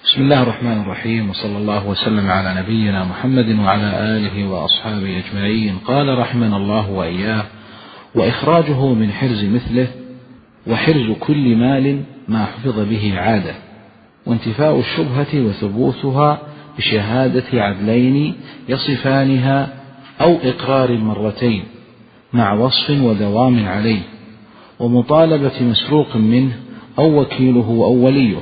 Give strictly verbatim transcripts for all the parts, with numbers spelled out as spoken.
بسم الله الرحمن الرحيم، وصلى الله وسلم على نبينا محمد وعلى آله وأصحابه أجمعين. قال رحمنا الله وإياه: وإخراجه من حرز مثله، وحرز كل مال ما حفظ به عادة، وانتفاء الشبهة وثبوتها بشهادة عدلين يصفانها أو إقرار مرتين مع وصف ودوام عليه، ومطالبة مسروق منه أو وكيله أو وليه،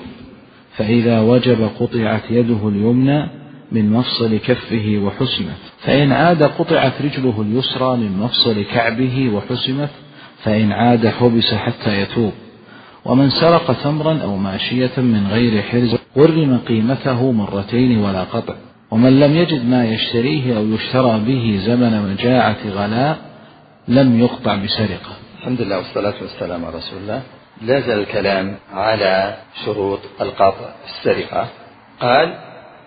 فإذا وجب قطعت يده اليمنى من مفصل كفه وحسمت، فإن عاد قطعت رجله اليسرى من مفصل كعبه وحسمت، فإن عاد حبس حتى يتوب. ومن سرق تمرا أو ماشية من غير حرز غرم قيمته مرتين ولا قطع. ومن لم يجد ما يشتريه أو يشترى به زمن مجاعة غلاء لم يقطع بسرقة. الحمد لله والصلاة والسلام على رسول الله. لا زال الكلام على شروط القطع السرقة. قال: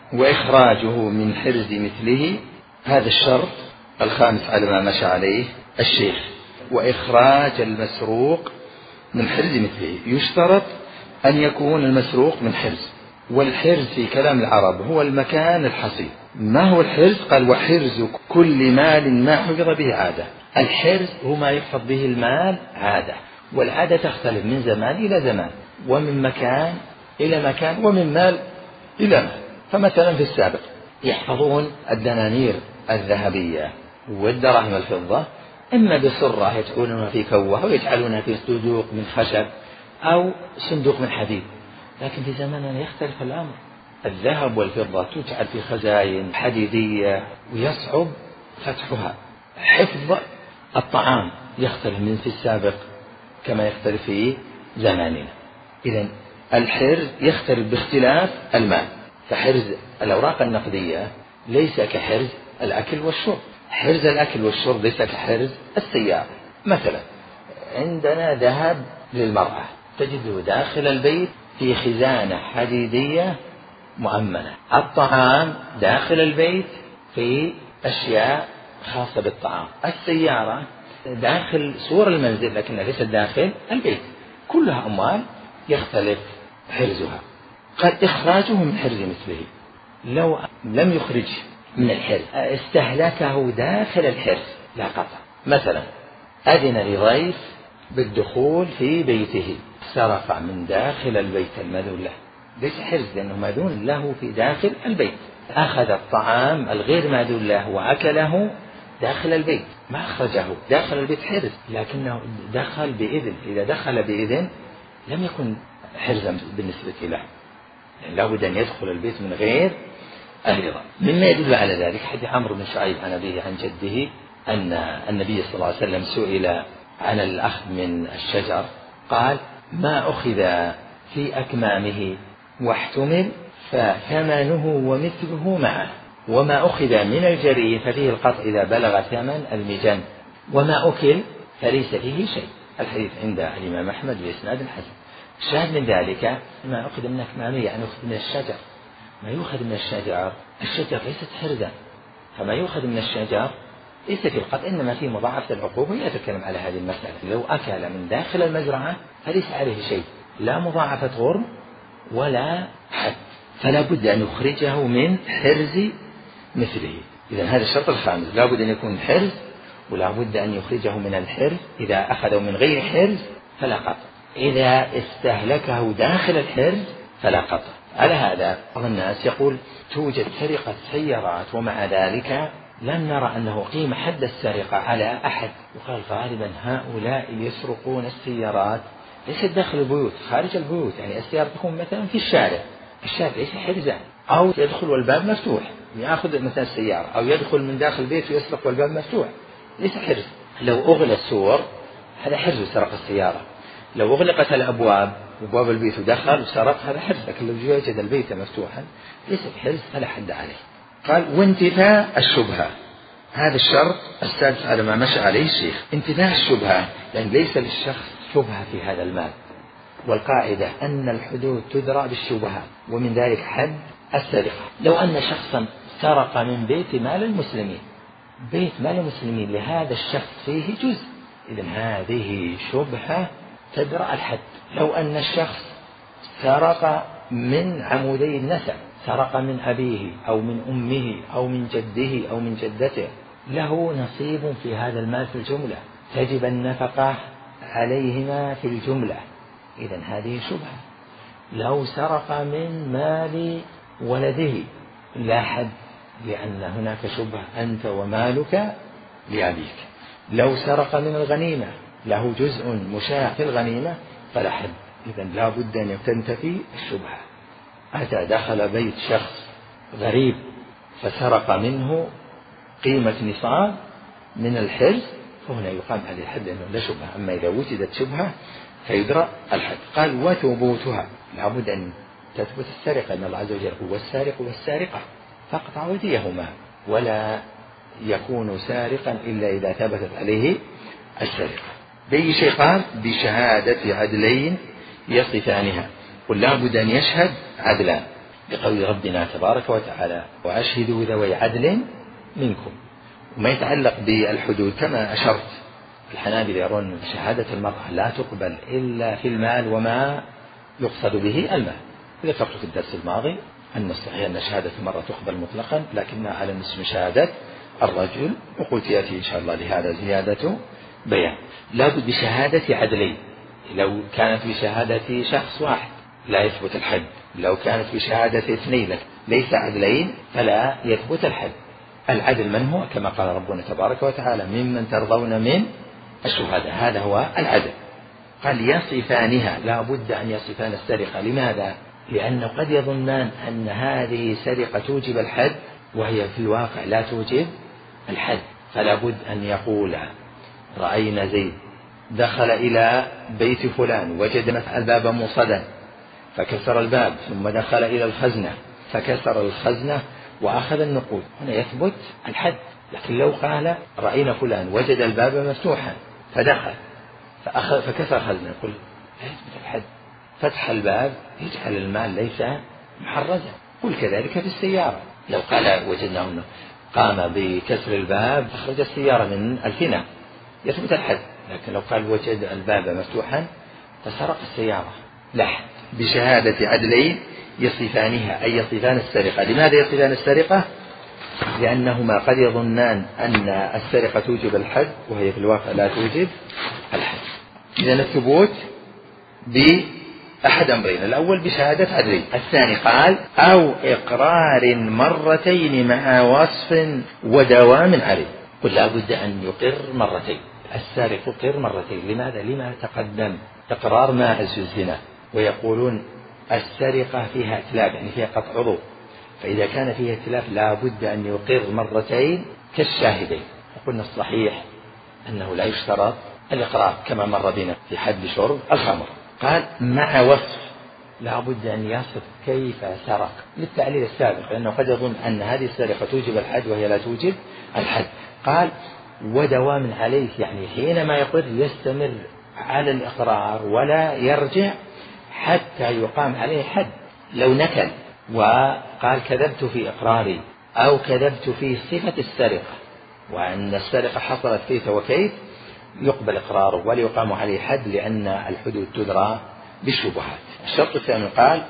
وإخراجه من حرز مثله، هذا الشرط الخامس على ما مشى عليه الشيخ. وإخراج المسروق من حرز مثله، يشترط أن يكون المسروق من حرز، والحرز في كلام العرب هو المكان الحصين. ما هو الحرز؟ قال: وحرز كل مال ما حفظ به عادة. الحرز هو ما يحفظ به المال عادة، والعادة تختلف من زمان إلى زمان، ومن مكان إلى مكان، ومن مال إلى مال. فمثلا في السابق يحفظون الدنانير الذهبية والدراهم الفضة إما بصرة يجعلونها في كوة أو يجعلونها في صندوق من خشب أو صندوق من حديد. لكن في زماننا يختلف الأمر، الذهب والفضة تجعل في خزائن حديدية ويصعب فتحها. حفظ الطعام يختلف من في السابق كما يختلف في زماننا. إذن الحرز يختلف باختلاف المال. فحرز الأوراق النقدية ليس كحرز الأكل والشرب. حرز الأكل والشرب ليس كحرز السيارة. مثلا عندنا ذهب للمرأة تجده داخل البيت في خزانة حديدية مؤمنة. الطعام داخل البيت في أشياء خاصة بالطعام. السيارة داخل سور المنزل لكنها ليست داخل البيت. كلها أموال يختلف حرزها. قد إخراجه من حرز مثله، لو لم يخرج من الحرز استهلكه داخل الحرز لا قطع. مثلا أذن لضيف بالدخول في بيته، سرق من داخل البيت المأذون له، ليس حرز لأنه مأذون له في داخل البيت. أخذ الطعام الغير مأذون له وأكله داخل البيت، ما أخرجه داخل البيت حرز، لكنه دخل بإذن. إذا دخل بإذن لم يكن حرزا بالنسبة له، يعني لا بد أن يدخل البيت من غير الرضا. مما يدل على ذلك حديث عمرو بن شعيب عن أبيه عن جده أن النبي صلى الله عليه وسلم سئل عن الأخذ من الشجر، قال: ما أخذ في أكمامه واحتمل فثمنه ومثله معه، وما أخذ من الجري ففيه القطع إذا بلغ ثمن المجن، وما أكل فليس فيه شيء. الحديث عند الإمام أحمد بإسناد حسن. الشاهد من ذلك ما أخذ من أكمامه يعني أخذ من الشجر. ما يؤخذ من الشجر، الشجر ليست حرزا، فما يؤخذ من الشجر ليس في القطع، إنما فيه مضاعفة العقوبة. يتكلم على هذه المسألة. لو أكل من داخل المزرعة فليس عليه شيء، لا مضاعفة غرم ولا حد، فلا بد أن يخرجه من حرز مثله. إذن هذا الشرط الخامس، لا بد أن يكون حرز، ولا بد أن يخرجه من الحرز. إذا أخذه من غير حرز فلا قطع، إذا استهلكه داخل الحرز فلا قطع. على هذا بعض الناس يقول توجد سرقة سيارات ومع ذلك لم نرى أنه قيم حد السرقة على أحد. وقال غالبا هؤلاء يسرقون السيارات ليس داخل البيوت، خارج البيوت. يعني السيارة تكون مثلا في الشارع، الشارع ليس حرزا، أو يدخل والباب مفتوح يأخذ مثلا السيارة، أو يدخل من داخل البيت ويسرق والباب مفتوح، ليس حرز. لو أغلق السور هذا حرز وسرق السيارة. لو أغلقت الأبواب وباب البيت ودخل وسرق هذا حرز. لكن لو وجد البيت مفتوحا ليس حرز فلا حد عليه. قال: وانتفاء الشبهة، هذا الشرط السادس على ما مشى عليه الشيخ. انتفاء الشبهة لأن ليس للشخص شبهة في هذا المال، والقاعدة أن الحدود تدرى بالشبهات، ومن ذلك حد السرقة. لو أن شخصا سرق من بيت مال المسلمين، بيت مال المسلمين لهذا الشخص فيه جزء، إذن هذه شبهة تدرى الحد. لو أن الشخص سرق من عمودي النسب، سرق من أبيه أو من أمه أو من جده أو من جدته، له نصيب في هذا المال في الجملة، تجب النفقة عليهما في الجملة. إذن هذه شبهة. لو سرق من مال ولده لا حد، لأن هناك شبهة، أنت ومالك لأبيك. لو سرق من الغنيمة له جزء مشاع في الغنيمة فلا حد. إذن لا بد أن تنتفي الشبهة. أتى دخل بيت شخص غريب فسرق منه قيمة نصاب من الحرز، فهنا يقام عليه الحد لأنه لا شبهة. أما إذا وجدت شبهة فيدرى الحد. قال وثبوتها، لا بد أن تثبت السرقة، أن الله عز وجل هو السارق والسارقة فاقطعوا أيديهما، ولا يكون سارقا إلا إذا ثبتت عليه السرقة. بأي شيء؟ قال بشهادة عدلين يصفانها، قل لا بد أن يشهد عدلان، بقول ربنا تبارك وتعالى وأشهدوا ذوي عدل منكم. وما يتعلق بالحدود كما أشرت، الحنابلة يرون شهادة المرأة لا تقبل إلا في المال وما يقصد به المال. ذكرت في الدرس الماضي أن الصحيح أن شهادة المرأة تقبل مطلقا لكنها على نصف شهادة الرجل، وقلت يأتي إن شاء الله لهذا زيادة بيان. لابد بشهادة عدلين. لو كانت بشهادة شخص واحد لا يثبت الحد، لو كانت بشهادة اثنين ليس عدلين فلا يثبت الحد. العدل من هو؟ كما قال ربنا تبارك وتعالى ممن ترضون من الشهداء، هذا هو العدل. قال يصفانها، لا بد أن يصفان السرقة. لماذا؟ لأنه قد يظنان أن هذه سرقة توجب الحد وهي في الواقع لا توجب الحد، فلا بد أن يقول رأينا زيد دخل إلى بيت فلان وجد الباب موصدا فكسر الباب، ثم دخل إلى الخزنة فكسر الخزنة وأخذ النقود، هنا يثبت الحد. لكن لو قال رأينا فلان وجد الباب مفتوحا فدخل فأخذ فكسر الخزنة، يقول لا يثبت الحد. فتح الباب يجعل المال ليس محرزا. قل كذلك في السيارة، لو قال وجدناه قام بكسر الباب أخرج السيارة من الفناء يثبت الحد. لكن لو قال وجد الباب مفتوحا فسرق السيارة لا حد. بشهادة عدلين يصفانها، أي يصفان السرقة. لماذا يصفان السرقة؟ لأنهما قد يظنان أن السرقة توجب الحد وهي في الواقع لا توجب الحد. إذن الثبوت بأحد أمرين، الأول بشهادة عدلين، الثاني قال أو إقرار مرتين مع وصف ودوام عليه. قل لا بد أن يقر مرتين، السارق يقر مرتين. لماذا؟ لما تقدم إقرار ماعز الزنا، ويقولون السرقة فيها اتلاف يعني فيها قطع عضو، فإذا كان فيها اتلاف لا بد أن يقر مرتين كالشاهدين. وقلنا الصحيح أنه لا يشترط الإقرار كما مر بنا في حد شرب الخمر. قال مع وصف، لا بد أن يصف كيف سرق للتعليل السابق، لأنه قد يظن أن هذه السرقة توجب الحد وهي لا توجب الحد. قال ودوام عليه، يعني حينما يقر يستمر على الإقرار ولا يرجع حتى يقام عليه حد. لو نكل وقال كذبت في إقراري أو كذبت في صفة السرقة وأن السرقة حصلت كيف وكيف، يقبل إقراره ولا يقام عليه حد، لأن الحدود تدرى بالشبهات. الشرط الثاني قال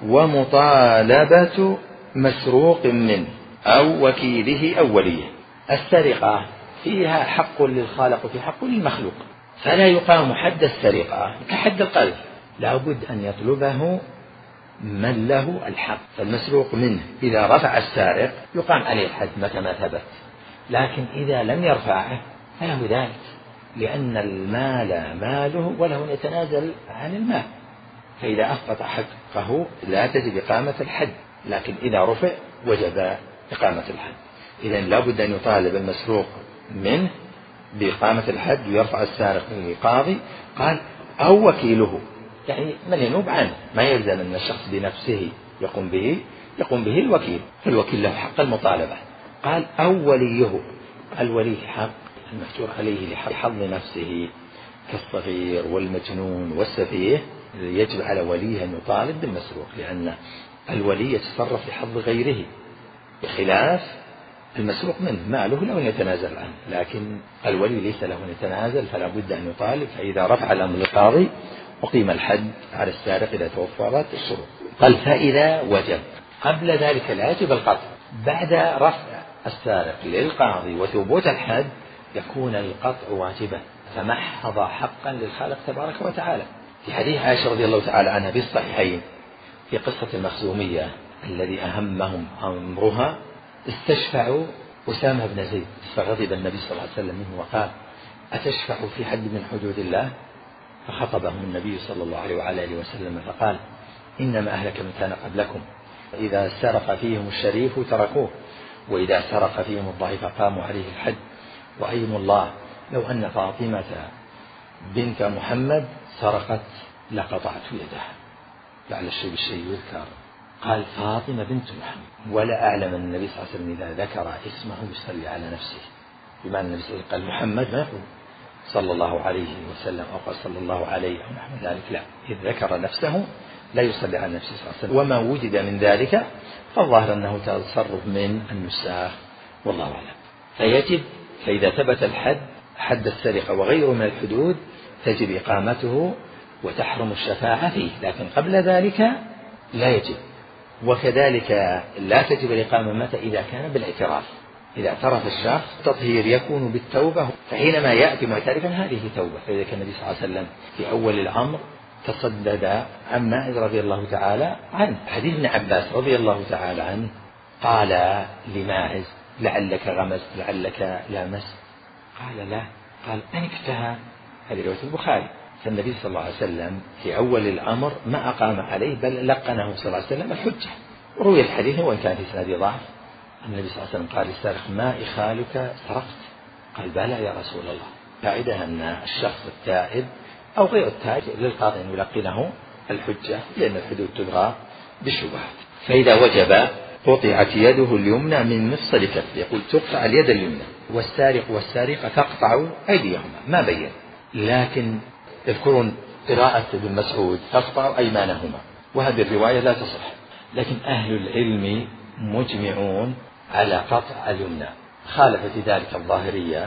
ومطالبة مسروق منه أو وكيله أو وليه. السرقة فيها حق للخالق وفي حق للمخلوق، فلا يقام حد السرقة كحد القذف، لا بد أن يطلبه من له الحق. فالمسروق منه إذا رفع السارق يقام عليه الحد متى ما ثبت، لكن إذا لم يرفعه فله ذلك، لأن المال ماله وله يتنازل عن المال، فإذا أسقط حقه لا تجب إقامة الحد، لكن إذا رفع وجب إقامة الحد. إذن لا بد أن يطالب المسروق منه بإقامة الحد ويرفع السارق للقاضي. قال أو وكيله، يعني من ينوب عنه، ما يلزم أن الشخص بنفسه يقوم به، يقوم به الوكيل، فالوكيل له حق المطالبة. قال أو وليه، الولي حق المفتور عليه لحظ نفسه كالصغير والمجنون والسفيه، يجب على وليه أن يطالب بالمسروق، لأن الولي يتصرف لحظ غيره بخلاف المسروق منه، ماله له يتنازل عنه، لكن الولي ليس له يتنازل، فلا بد أن يطالب. فإذا رفع الأمر للقاضي أقيم الحد على السارق إذا توفرت الشروط. قال فإذا وجب. قبل ذلك لا يجب القطع. بعد رفع السارق للقاضي وثبوت الحد يكون القطع واجبا، فمحض حقا للخالق تبارك وتعالى. في حديث عائشة رضي الله تعالى عنها في الصحيحين في قصة المخزومية الذي أهمهم أمرها، استشفعوا أسامة بن زيد، فغضب النبي صلى الله عليه وسلم منه وقال أتشفع في حد من حدود الله؟ فخطبهم النبي صلى الله عليه وعلى آله وسلم فقال إنما أهلك من كان قبلكم إذا سرق فيهم الشريف تركوه وإذا سرق فيهم الضعيف قاموا عليه الحد، وأيم الله لو أن فاطمة بنت محمد سرقت لقطعت يدها. لعل الشيء بالشيء يذكر. قال فاطمة بنت محمد، ولا أعلم أن النبي صلى الله عليه وسلم إذا ذكر اسمه يصلي على نفسه، بمعنى النبي صلى الله عليه وسلم قال محمد ما يقول صلى الله عليه وسلم أو قال صلى الله عليه أو نحو ذلك، لا، إذ ذكر نفسه لا يصلي على نفسه صلى الله عليه وسلم. وما وجد من ذلك فالظاهر أنه تصرف من النساخ والله أعلم. فيجب، فإذا ثبت الحد حد السرقة وغيره من الحدود تجب إقامته وتحرم الشفاعة فيه، لكن قبل ذلك لا يجب. وكذلك لا تجب الإقامة متى إذا كان بالاعتراف، إذا اعترف الشخص التطهير يكون بالتوبة، فحينما يأتي معترفا هذه توبة. فإذا كان النبي صلى الله عليه وسلم في أول الأمر تصدد عن ماعز رضي الله تعالى عنه. حديث ابن عباس رضي الله تعالى عنه قال لماعز لعلك غمزت لعلك لامست، قال لا، قال أنكتها. هذه رواية البخاري. فالنبي صلى الله عليه وسلم في أول الأمر ما أقام عليه بل لقنه صلى الله عليه وسلم الحجة. وروي الحديث وإن كان في سنده ضعف، النبي صلى الله عليه وسلم قال للسارق ما إخالك سرقت؟ قال بلى يا رسول الله. فائدة أن الشخص التائب أو غير التائب للقاضي أن يلقنه الحجة، لأن الحدود تبغى بالشبهات. فإذا وجب قطعت يده اليمنى من مفصل كف، يقول تقطع اليد اليمنى، والسارق والسارقة تقطع أيديهما، ما بين. لكن يذكرون قراءة ابن مسعود تقطع أيمانهما، وهذه الرواية لا تصح. لكن أهل العلم مجمعون على قطع اليمنى، خالف في ذلك الظاهرية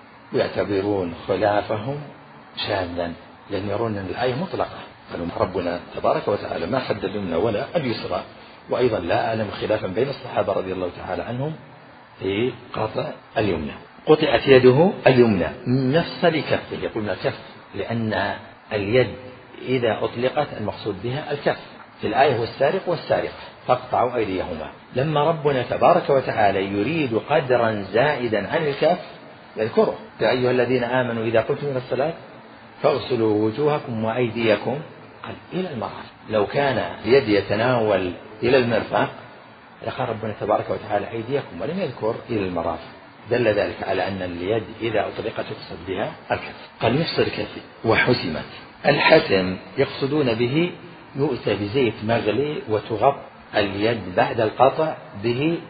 ويعتبرون خلافهم شاذا، لأن يرون أن الآية مطلقة. قالوا ربنا تبارك وتعالى ما حد اليمنى ولا اليسرى. وأيضا لا أعلم خلافا بين الصحابة رضي الله تعالى عنهم في قطع اليمنى. قطعت يده اليمنى من مفصل كفه، يقولون الكف، لأن اليد إذا أطلقت المقصود بها الكف. في الآية هو السارق والسارقة فاقطعوا أيديهما. لما ربنا تبارك وتعالى يريد قدرا زائدا عن الكف يذكره، يا أيها الذين آمنوا إذا قمتم إلى الصلاة فاغسلوا وجوهكم وأيديكم قال إلى المرافق. لو كان اليد يتناول إلى المرفق لقال ربنا تبارك وتعالى أيديكم ولم يذكر إلى المرافق، دل ذلك على أن اليد إذا أطلقت يقصد بها الكف. قال نفس الكف وحسمت. الحسم يقصدون به يؤتى بزيت مغلي وتغط اليد بعد القطع به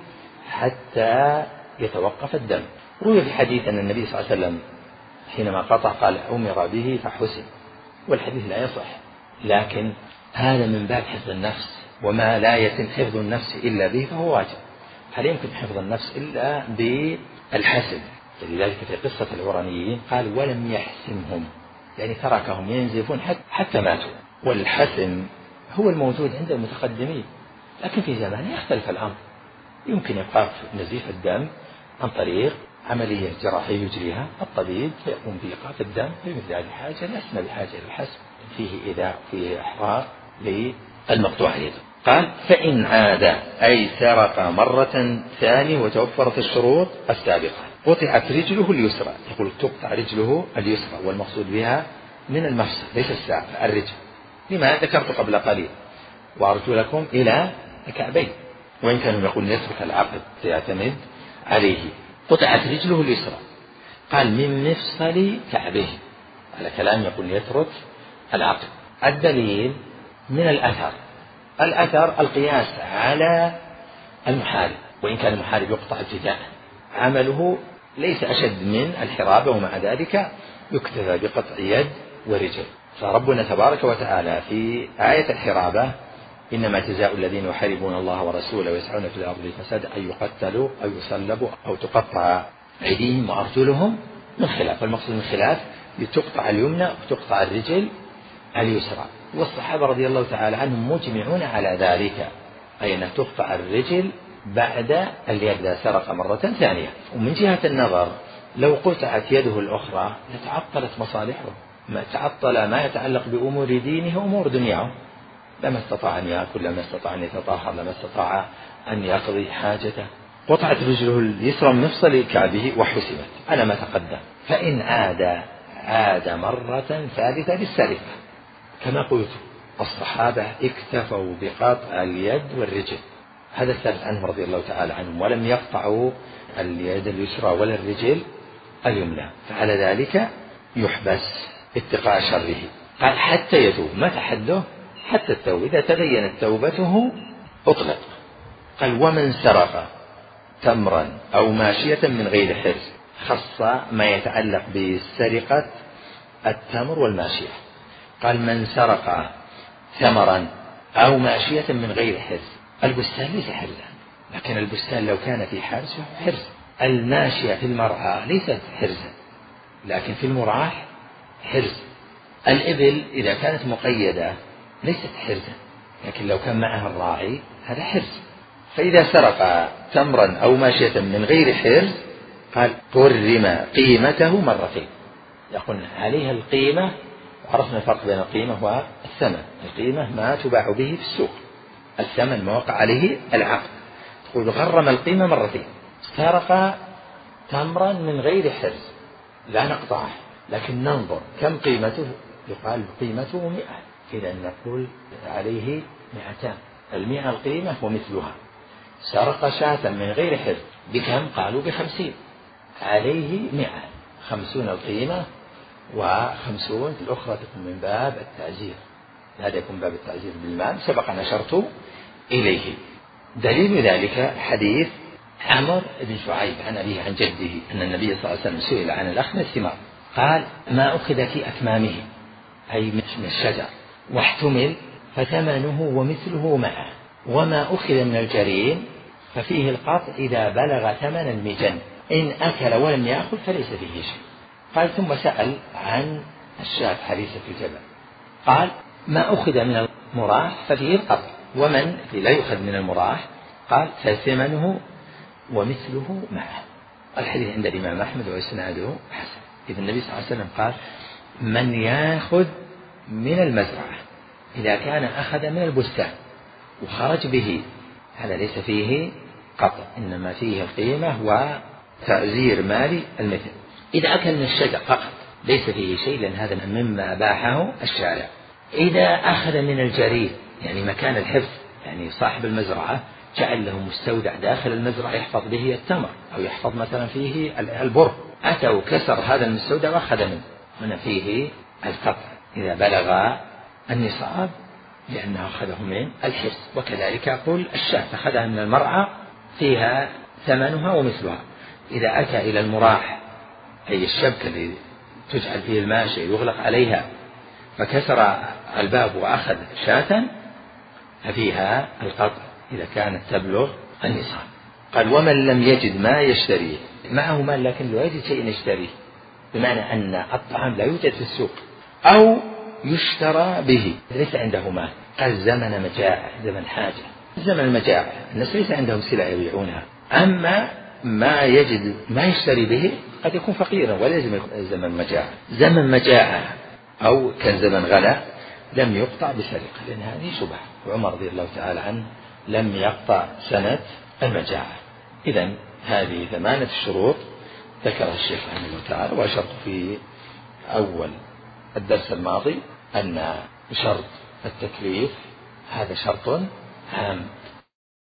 حتى يتوقف الدم. روي في حديث أن النبي صلى الله عليه وسلم حينما قطع قال أمر به فحسم، والحديث لا يصح، لكن هذا من باب حفظ النفس، وما لا يتم حفظ النفس إلا به فهو واجب. هل يمكن حفظ النفس إلا بالحسم؟ لذلك في قصة العرانيين قال ولم يحسمهم، يعني تركهم ينزفون حتى ماتوا. والحسم هو الموجود عند المتقدمين، لكن في زمان يختلف الأمر، يمكن إيقاف نزيف الدم عن طريق عملية جراحية يجريها الطبيب فيقوم بإيقاف الدم، في مثل هذه الحاجة لسنا بحاجة إلى الحسم، فيه إذا فيه إحراق للمقطوع يده. قال فإن عاد أي سرق مرة ثانية وتوفرت الشروط السابقة قطعت رجله اليسرى. يقول تقطع رجله اليسرى، والمقصود بها من المفصل ليس الساق الرجل، لما ذكرت قبل قليل، وأرجلكم إلى الكعبين، وإن كانوا يقول يترك العقد سيعتمد عليه. قطعت رجله اليسرى قال من مفصل كعبه، على كلام يقول يترك العقد. الدليل من الأثر، الأثر القياس على المحارب، وإن كان المحارب يقطع ابتداء عمله ليس أشد من الحرابة، ومع ذلك يكتفى بقطع يد ورجل. فربنا تبارك وتعالى في آية الحرابة إنما جزاء الذين يحاربون الله ورسوله ويسعون في الأرض فسادا أن يقتلوا أو يصلبوا أو تقطع أيديهم وأرجلهم من خلاف. والمقصود من خلاف تقطع اليمنى وتقطع الرجل اليسرى. والصحابة رضي الله تعالى عنهم مجمعون على ذلك، أي أن تقطع الرجل بعد اليد إذا سرق مرة ثانية. ومن جهة النظر لو قطعت يده الأخرى لتعطلت مصالحه، ما تعطل ما يتعلق بأمور دينه وأمور دنياه، لما استطاع أن يأكل، لما استطاع أن يتطهر، لما استطاع أن يقضي حاجته. قطعت رجله اليسرى من مفصل كعبه وحسمت على ما تقدم. فإن عاد عاد مرة ثالثة بالسرقة. كما قلت الصحابة اكتفوا بقطع اليد والرجل، هذا الثالث عنهم رضي الله تعالى عنهم، ولم يقطعوا اليد اليسرى ولا الرجل اليمنى، فعلى ذلك يحبس اتقاء شره. قال حتى يتوب. متى حده؟ حتى التوبة، إذا تبينت توبته أطلق. قال ومن سرق تمرا أو ماشية من غير حرز، خص ما يتعلق بسرقة التمر والماشية. قال من سرق ثمرا أو ماشية من غير حرز، البستان ليس حرزا، لكن البستان لو كان في حرز فهو حرز. الماشية في المرعى ليست حرزا، لكن في المراح حرز. الإبل إذا كانت مقيدة ليست حرزا، لكن لو كان معها الراعي هذا حرز. فإذا سرق تمرا أو ماشية من غير حرز قال قرم قيمته مرتين. يقول عليها القيمة، عرفنا الفرق بين القيمة والثمن. القيمة ما تباع به في السوق، الثمن ما وقع عليه العقد. تقول غرم القيمة مرتين. سرق تمرا من غير حرز لا نقطعه، لكن ننظر كم قيمته، يقال قيمته مئة، إذا نقول عليه مئتان، المئة القيمة ومثلها. سرق شاة من غير حرز بكم؟ قالوا بخمسين، عليه مئة، خمسون القيمة وخمسون الأخرى تكون من باب التعزير. هذا يكون باب التعزير بالمال، سبق أن أشرت إليه. دليل ذلك حديث عمرو بن شعيب عن أبيه عن جده أن النبي صلى الله عليه وسلم سئل عن الأخم الثمار، قال ما أخذ في أكمامه أي من الشجر واحتمل فثمنه ومثله معه، وما أخذ من الجرين ففيه القطع إذا بلغ ثمن المجن، إن أكل ولم يأخذ فليس فيه شيء. قال ثم سأل عن الشاة حريصة الجبل، قال ما أخذ من المراح ففيه القطع، ومن لا يؤخذ من المراح قال فثمنه ومثله معه. الحديث عند الإمام أحمد وإسناده حسن. إذا النبي صلى الله عليه وسلم قال من يأخذ من المزرعة إذا كان أخذ من البستان وخرج به هذا ليس فيه قطع، إنما فيه القيمة وتأزير مالي المثل. إذا أكل من الشجر فقط ليس فيه شيء، لأن هذا مما باحه الشارع. إذا أخذ من الجريد يعني مكان الحفظ، يعني صاحب المزرعة جعل له مستودع داخل المزرعة يحفظ به التمر أو يحفظ مثلا فيه البر، أتى وكسر هذا المستودع وأخذ منه من فيه القطع إذا بلغ النصاب، لأنه أخذه من الحفظ. وكذلك يقول الشاة أخذها من المرعى فيها ثمنها ومثلها. إذا أتى إلى المراح أي الشبكة التي تجعل فيه الماشية يغلق عليها فكسر الباب وأخذ شاة ففيها القطع إذا كانت تبلغ النصاب. قال ومن لم يجد ما يشتريه، معه مال لكن لا يجد شيء يشتريه، بمعنى أن الطعام لا يوجد في السوق أو يشترى به ليس عنده مال. قال زمن مجاعة، زمن حاجة، زمن المجاعة الناس ليس عندهم سلع يبيعونها. أما ما يجد ما يشتري به قد يكون فقيرا ولا يلزم يكون زمن مجاعة. زمن مجاعة أو كان زمن غلاء لم يقطع بسرقة، لأن هذه شبهة. وعمر رضي الله تعالى عنه لم يقطع سنة المجاعة. إذن هذه ثمانية الشروط ذكرها الشيخ رحمه الله تعالى، وأشرت في أول الدرس الماضي أن شرط التكليف هذا شرط هام